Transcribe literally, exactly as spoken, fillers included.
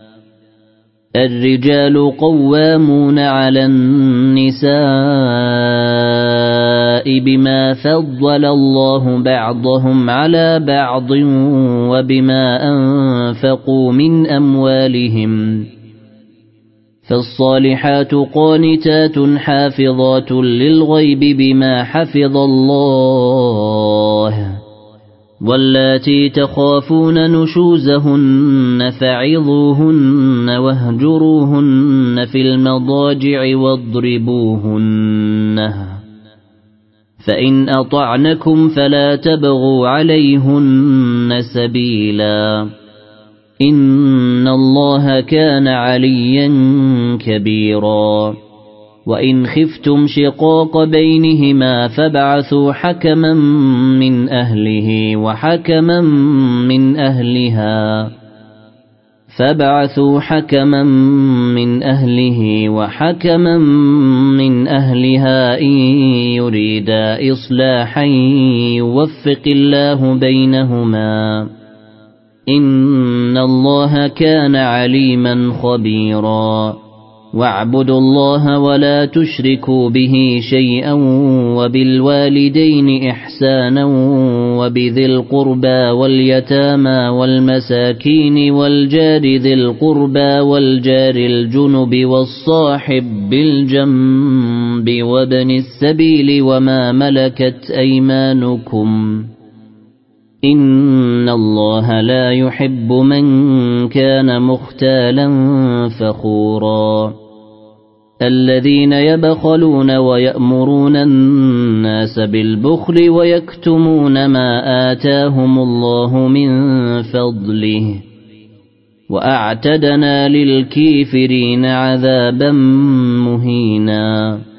الرجال قوامون على النساء بما فضل الله بعضهم على بعض وبما أنفقوا من أموالهم فالصالحات قانتات حافظات للغيب بما حفظ الله واللاتي تخافون نشوزهن فعظوهن واهجروهن في المضاجع واضربوهن فإن أطعنكم فلا تبغوا عليهن سبيلا إن الله كان عليا كبيرا وإن خفتم شقاق بينهما فابعثوا حكما من أهله وحكما من أهلها فابعثوا حكما من أهله وحكما من أهلها إن يريدا إصلاحا يوفق الله بينهما إن الله كان عليما خبيرا واعبدوا الله ولا تشركوا به شيئا وبالوالدين إحسانا وبذي القربى واليتامى والمساكين والجار ذي القربى والجار الجنب والصاحب بالجنب وابن السبيل وما ملكت أيمانكم إن الله لا يحب من كان مختالا فخورا الذين يبخلون ويأمرون الناس بالبخل ويكتمون ما آتاهم الله من فضله وأعتدنا للكافرين عذابا مهينا.